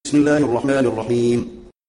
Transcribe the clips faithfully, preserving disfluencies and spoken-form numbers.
بسم الله الرحمن الرحيم.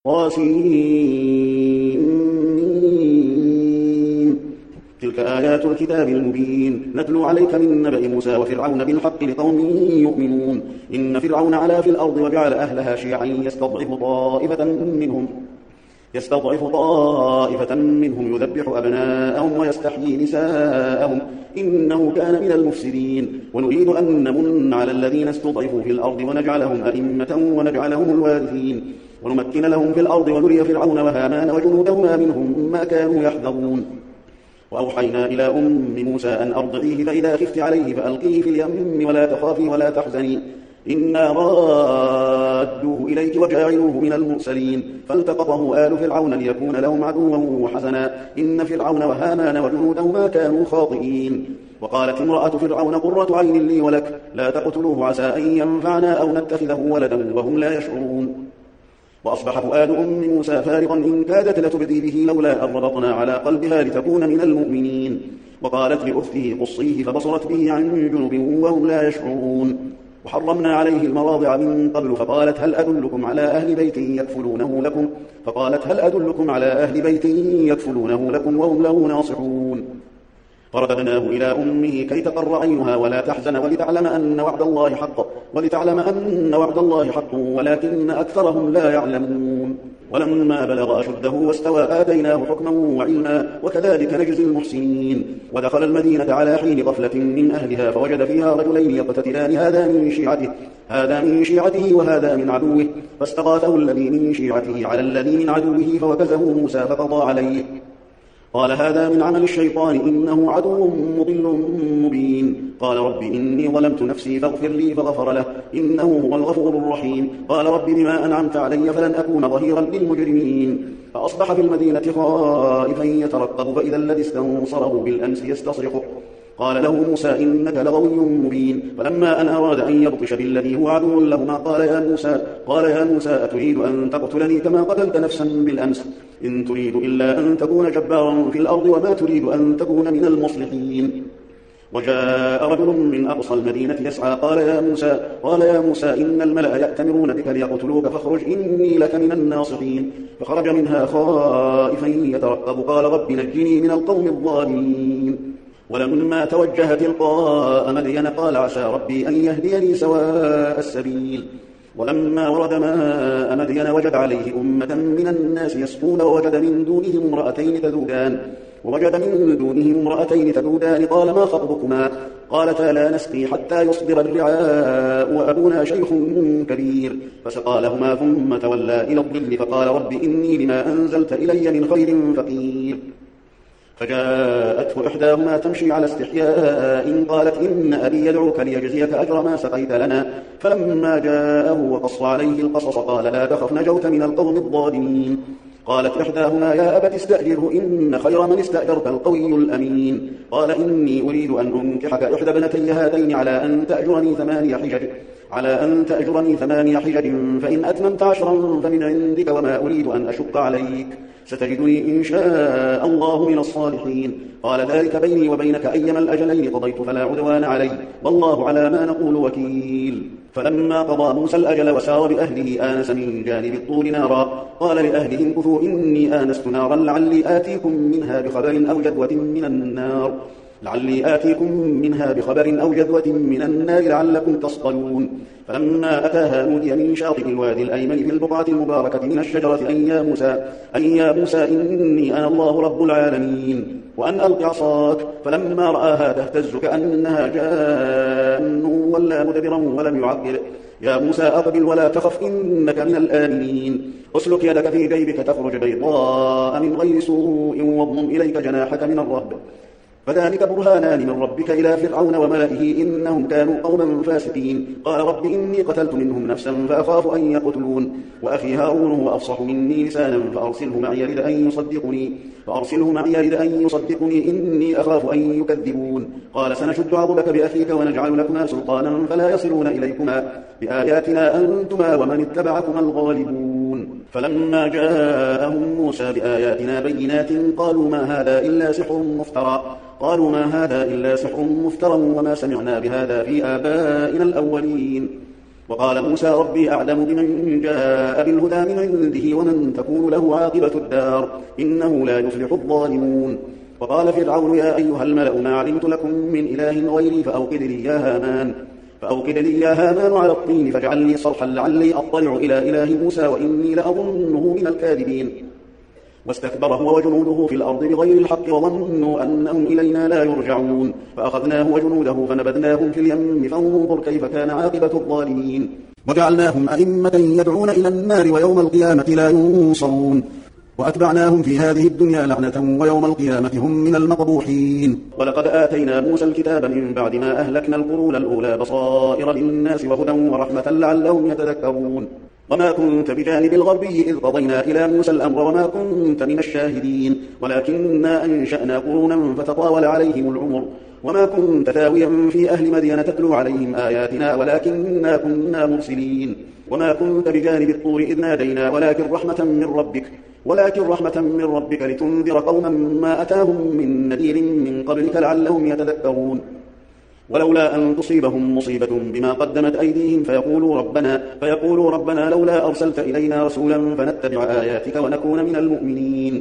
طاسين. تلك آيات الكتاب المبين نتلو عليك من نبأ موسى وفرعون بالحق لقوم يؤمنون. إن فرعون علا في الأرض وجعل أهلها شيعا يستضعف طائفة منهم يستضعف طائفة منهم يذبح أبناءهم ويستحيي نساءهم إنه كان من المفسدين. ونريد أن نمن على الذين استضعفوا في الأرض ونجعلهم أئمة ونجعلهم الوارثين ونمكن لهم في الأرض ونري فرعون وهامان وجنودهما منهم ما كانوا يحذرون. وأوحينا إلى أم موسى أن أرضعيه فإذا خفت عليه فألقيه في اليم ولا تخافي ولا تحزني إنا رادوه إليك وجاعلوه من المرسلين. فالتقطه آل فرعون ليكون لهم عدوا وحزنا إن فرعون وهامان وجنودهما كانوا خاطئين. وقالت امرأة فرعون قرة عين لي ولك لا تقتلوه عسى أن ينفعنا أو نتخذه ولدا وهم لا يشعرون. وأصبح فؤاد أم موسى فارغا إن كادت لتبدي به لولا أن ربطنا على قلبها لتكون من المؤمنين. وقالت لأخته قصيه فبصرت به عن جنب وهم لا يشعرون. وحرمنا عليه المراضع من قبل فقالت هل أدلكم على أهل بيت يكفلونه لكم فقالت هل أدلكم على أهل بيت يكفلونه لكم وهم له ناصحون. فرددناه إلى أمه كي تقر عينها ولا تحزن ولتعلم أن وعد الله حق ولتعلم أن وعد الله حق ولكن أكثرهم لا يعلمون. ولما بلغ أشده واستوى آتيناه حكما وعلما وكذلك نجزي المحسنين. ودخل المدينة على حين غفلة من أهلها فوجد فيها رجلين يقتتلان هذا من شيعته هذا من شيعته وهذا من عدوه فاستغاثه الذي من شيعته على الذي من عدوه فوكزه موسى فقضى عليه قال هذا من عمل الشيطان إنه عدو مضل مبين. قال رب إني ظلمت نفسي فاغفر لي فغفر له إنه هو الغفور الرحيم. قال رب بما أنعمت علي فلن أكون ظهيرا للمجرمين. فأصبح في المدينة خائفا يترقب فإذا الذي استنصره بالأمس يستصرخه قال له موسى إنك لغوي مبين. فلما أن أراد أن يبطش بالذي هو عدو لهما قال يا موسى قال يا موسى أتريد أن تقتلني كما قتلت نفسا بالأمس إن تريد إلا أن تكون جبارا في الأرض وما تريد أن تكون من المصلحين. وجاء رجل من أقصى المدينة يسعى قال يا موسى قال يا موسى إن الملأ يأتمرون بك ليقتلوك فاخرج إني لك من الناصحين. فخرج منها خائفا يترقب قال رب نجني من القوم الظالمين. ولما توجه تلقاء مدين قال عسى ربي أن يهديني سواء السبيل. ولما ورد ماء مدين وجد عليه أمة من الناس يسقون ووجد من دونهم امرأتين تذودان ووجد من دونهم امرأتين تذودان قال ما خطبكما قالتا لا نسقي حتى يصدر الرعاء وأبونا شيخ كبير. فسقى لهما ثم تولى إلى الظل فقال رب إني لما أنزلت إلي من خير فقير. فجاءته إحداهما تمشي على استحياء قالت إن أبي يدعوك ليجزيك أجر ما سقيت لنا. فلما جاءه وقص عليه القصص قال لا تخف نجوت من القوم الظالمين. قالت إحداهما يا أبت استأجره إن خير من استأجرت القوي الأمين. قال إني أريد أن أنكحك إحدى ابنتي هاتين على أن تأجرني ثماني حجج على أن تأجرني ثماني حجج فإن أتممت عشرا فمن عندك وما أريد أن أشق عليك ستجدني إن شاء الله من الصالحين. قال ذلك بيني وبينك أيما الأجلين قضيت فلا عدوان علي والله على ما نقول وكيل. فلما قضى موسى الأجل وسار بأهله آنس من جانب الطور نارا قال لأهلهم كثوا إني آنست نارا لعلي آتيكم منها بخبر أو جذوة من النار لعلي آتيكم منها بخبر أو جذوة من النار لعلكم تصطلون. فلما أتاها نودي من شاطئ الوادي الأيمن في البقعة المباركة من الشجرة أن يا موسى أن يا موسى إني أنا الله رب العالمين وأن ألق عصاك. فلما رآها تهتز كأنها جان ولا مدبرا ولم يعقل يا موسى أقبل ولا تخف إنك من الآمنين. أسلك يدك في جيبك تخرج بيضاء من غير سوء واضمم إليك جناحك من الرهب فذلك برهانان من ربك إلى فرعون وملئه إنهم كانوا قوما فاسقين. قال رب إني قتلت منهم نفسا فأخاف أن يقتلون وأخي هارون هو أفصح مني لسانا فأرسله معي رد أن يصدقني فأرسله معي رد أن يصدقني إني أخاف أن يكذبون. قال سنشد عضدك بأخيك ونجعل لكما سلطانا فلا يصلون إليكما بآياتنا أنتما ومن اتبعكما الغالبون. فلما جاءهم موسى بآياتنا بينات قالوا ما هذا إلا سحر مفترى قالوا ما هذا إلا سحر مفترى وما سمعنا بهذا في آبائنا الأولين. وقال موسى ربي أعلم بمن جاء بالهدى من عنده ومن تكون له عاقبة الدار إنه لا يفلح الظالمون. وقال فرعون يا أيها الملأ ما علمت لكم من إله غيري فأوقد لي يا هامان فأوقد لي يا هامان على الطين فاجعل لي صرحا لعلي أطلع إلى إله موسى وإني لأظنه من الكاذبين. واستكبر هو وجنوده في الأرض بغير الحق وظنوا أنهم إلينا لا يرجعون فأخذناه وجنوده فنبذناهم في اليم فانظر كيف كان عاقبة الظالمين. وجعلناهم أئمة يدعون إلى النار ويوم القيامة لا ينصرون وأتبعناهم في هذه الدنيا لعنة ويوم القيامة هم من المقبوحين. ولقد آتينا موسى الكتاب من بعد ما أهلكنا القرون الأولى بصائر للناس وهدى ورحمة لعلهم يتذكرون. وما كنت بجانب الغربي إذ قضينا إلى موسى الأمر وما كنت من الشاهدين ولكننا أنشأنا قرونا فتطاول عليهم العمر وما كنت ثاويا في أهل مدين تتلو عليهم آياتنا ولكننا كنا مرسلين. وما كنت بجانب الطور إذ نادينا ولكن رحمة من ربك ولكن رحمة من ربك لتنذر قوما ما أتاهم من نذير من قبلك لعلهم يتذكرون. ولولا أن تصيبهم مصيبة بما قدمت أيديهم فيقولوا ربنا, فيقولوا ربنا لولا أرسلت إلينا رسولا فنتبع آياتك ونكون من المؤمنين.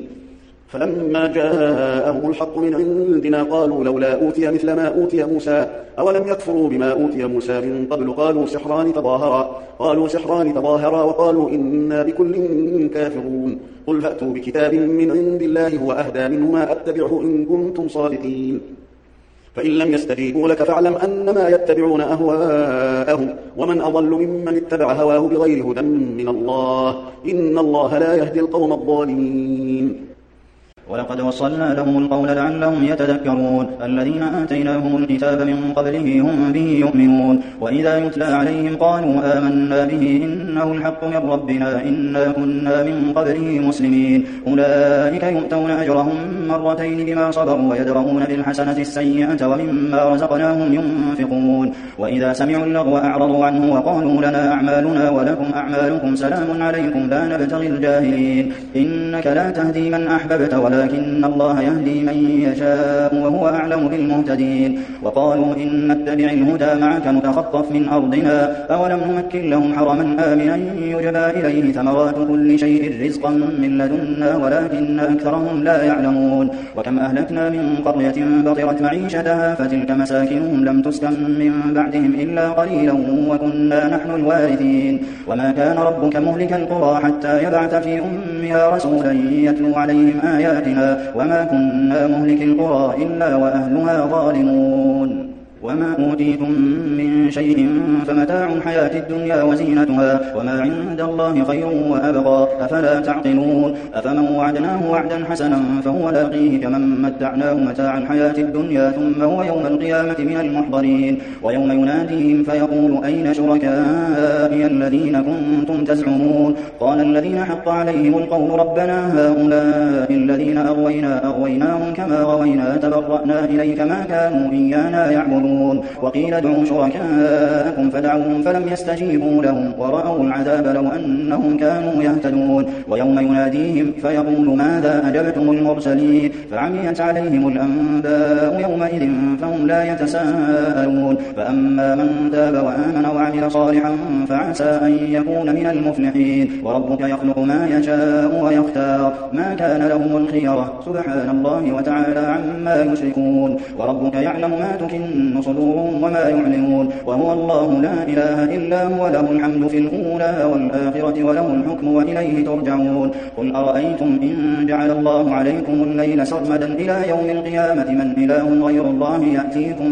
فلما جاءهم الحق من عندنا قالوا لولا أوتي مثل ما أوتي موسى أولم يكفروا بما أوتي موسى من قبل قالوا سحران تظاهرا قالوا سحران تظاهرا وقالوا إنا بكل كافرون. قل فأتوا بكتاب من عند الله هو أهدى منهما أتبعه إن كنتم صادقين. فإن لم يستجيبوا لك فاعلم أنما يتبعون أهواءهم ومن أضل ممن اتبع هواه بغير هدى من الله إن الله لا يهدي القوم الظالمين. ولقد وصلنا لهم القول لعلهم يتذكرون الذين آتيناهم الكتاب من قبله هم به يؤمنون وإذا يتلى عليهم قالوا آمنا به إنه الحق من ربنا إنا كنا من قبله مسلمين. أولئك يؤتون أجرهم مرتين بما صبروا ويدرؤون بالحسنة السيئة ومما رزقناهم ينفقون. وإذا سمعوا اللغو أعرضوا عنه وقالوا لنا أعمالنا ولكم أعمالكم سلام عليكم لا نبتغي الجاهلين. إنك لا تهدي من أحببت ولا ولكن الله يهدي من يشاء وهو أعلم بالمهتدين. وقالوا إن نتبع الهدى معك نتخطف من أرضنا أولم نمكن لهم حرما آمنا يجبى إليه ثمرات كل شيء رزقا من لدنا ولكن أكثرهم لا يعلمون. وكم أهلكنا من قرية بطرت معيشتها فتلك مساكنهم لم تسكن من بعدهم إلا قليلا وكنا نحن الوارثين. وما كان ربك مهلك القرى حتى يبعث في أمها رسولا يتلو عليهم آياتنا وما كنا مهلك القرى إلا وأهلها ظالمون. وما أوتيتم من شيء فمتاع الحياة الدنيا وزينتها وما عند الله خير وأبقى أفلا تعقلون. أفمن وعدناه وعدا حسنا فهو لاقيه كمن متعناه متاع الحياة الدنيا ثم هو يوم القيامة من المحضرين. ويوم يناديهم فيقول أين شركائي الذين كنتم تزعمون قال الذين حق عليهم القول ربنا هؤلاء الذين أغوينا أغويناهم كما غوينا تبرأنا إليك ما كانوا إيانا يعبدون. وقيل ادعوا شركاءكم فدعوهم فلم يستجيبوا لهم ورأوا العذاب لو أنهم كانوا يهتدون. ويوم يناديهم فيقول ماذا أجبتم المرسلين فعميت عليهم الأنباء يومئذ فهم لا يتساءلون. فأما من تاب وآمن وعمل صالحا فعسى أن يكون من المفلحين. وربك يخلق ما يشاء ويختار ما كان لهم الخيرة سبحان الله وتعالى عما يشركون. وربك يعلم ما تكن صدورهم وما يعلنون وهو الله لا إله إلا هو له الحمد في الأولى والآخرة وله الحكم وإليه ترجعون. قل أرأيتم إن جعل الله عليكم الليل سرمدا إلى يوم القيامة من إله غير الله يأتيكم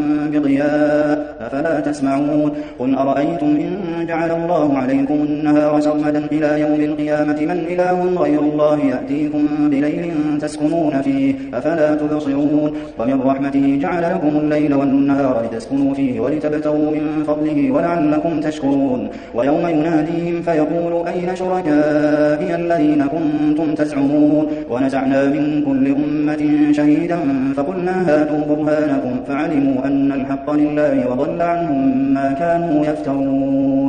بضياء أفلا تسمعون. قل أرأيتم إن جعل الله عليكم النهار سرمدا إلى يوم القيامة من إله غير الله يأتيكم بليل تسكنون فيه أفلا تبصرون. ومن رحمته جعل لكم الليل والنهار لتسكنوا فيه ولتبتغوا من فضله ولعلكم تشكرون. ويوم يناديهم فيقول أين شركائي الذين كنتم تزعمون ونزعنا من كل أمة شهيدا فقلنا هاتوا برهانكم فعلموا أن الحق لله وضل عنهم ما كانوا يفترون.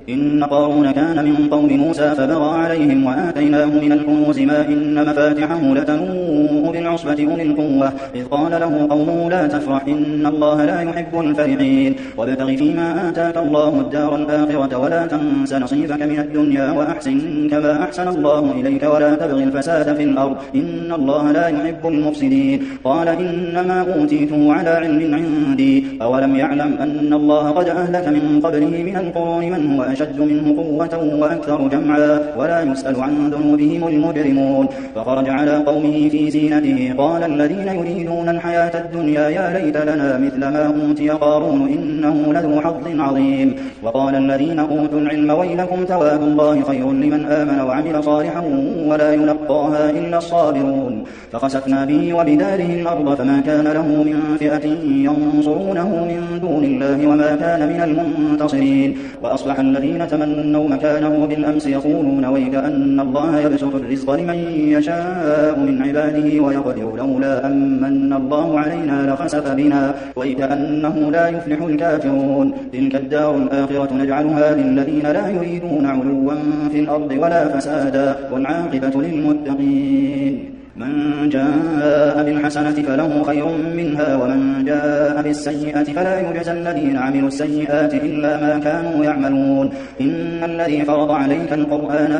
إن قارون كان من قوم موسى فبغى عليهم وآتيناه من الكنوز ما إن مفاتحه لتنوء بالعصبة أولي القوة إذ قال له قومه لا تفرح إن الله لا يحب الفرحين وابتغ فيما آتاك الله الدار الآخرة ولا تنس نصيبك من الدنيا وأحسن كما أحسن الله إليك ولا تبغ الفساد في الأرض إن الله لا يحب المفسدين قال إنما أوتيته على علم عندي أولم يعلم أن الله قد أهلك من قبله من القرون من هو أشد منه قوة وأكثر جمعا ولا يسأل عن ذنوبهم المجرمون فخرج على قومه في زينته قال الذين يريدون الحياة الدنيا يا ليت لنا مثل ما أوتي قارون إنه لذو حظ عظيم وقال الذين أوتوا العلم ويلكم ثواب الله خير لمن آمن وعمل صالحا ولا يلقاها إلا الصابرون فخسفنا به وبداره الأرض فما كان له من فئة ينصرونه من دون الله وما كان من المنتصرين وأصبح الذين تمنوا مكانه بالأمس يقولون ويك أن الله يبسط الرزق لمن يشاء من عباده ويقدر لولا أمن الله علينا لخسف بنا ويك أنه لا يفلح الكافرون تلك الدار الآخرة نجعلها للذين لا يريدون علوا في الأرض ولا فسادا والعاقبة للمتقين من جاء بالحسنة فله خير منها ومن جاء بالسيئة فلا يجزى الذين عملوا السيئات إلا ما كانوا يعملون إن الذي فرض عليك القرآن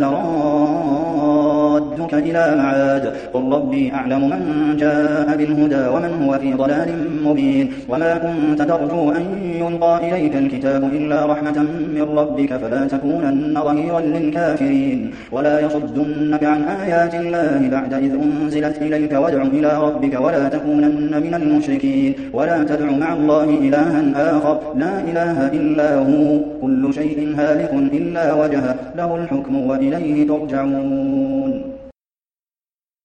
لرادك إلى معاد قل ربي أعلم من جاء بالهدى ومن هو في ضلال مبين وما كنت ترجو أن يلقى إليك الكتاب إلا رحمة من ربك فلا تكونن ظهيرا للكافرين ولا يصدنك عن آيات الله بعد إذ أنزلت إليك وادع إلى ربك ولا تكونن من المشركين ولا تدع مع الله إلها آخر لا إله إلا هو كل شيء هالك إلا وجهه له الحكم وإليه ترجعون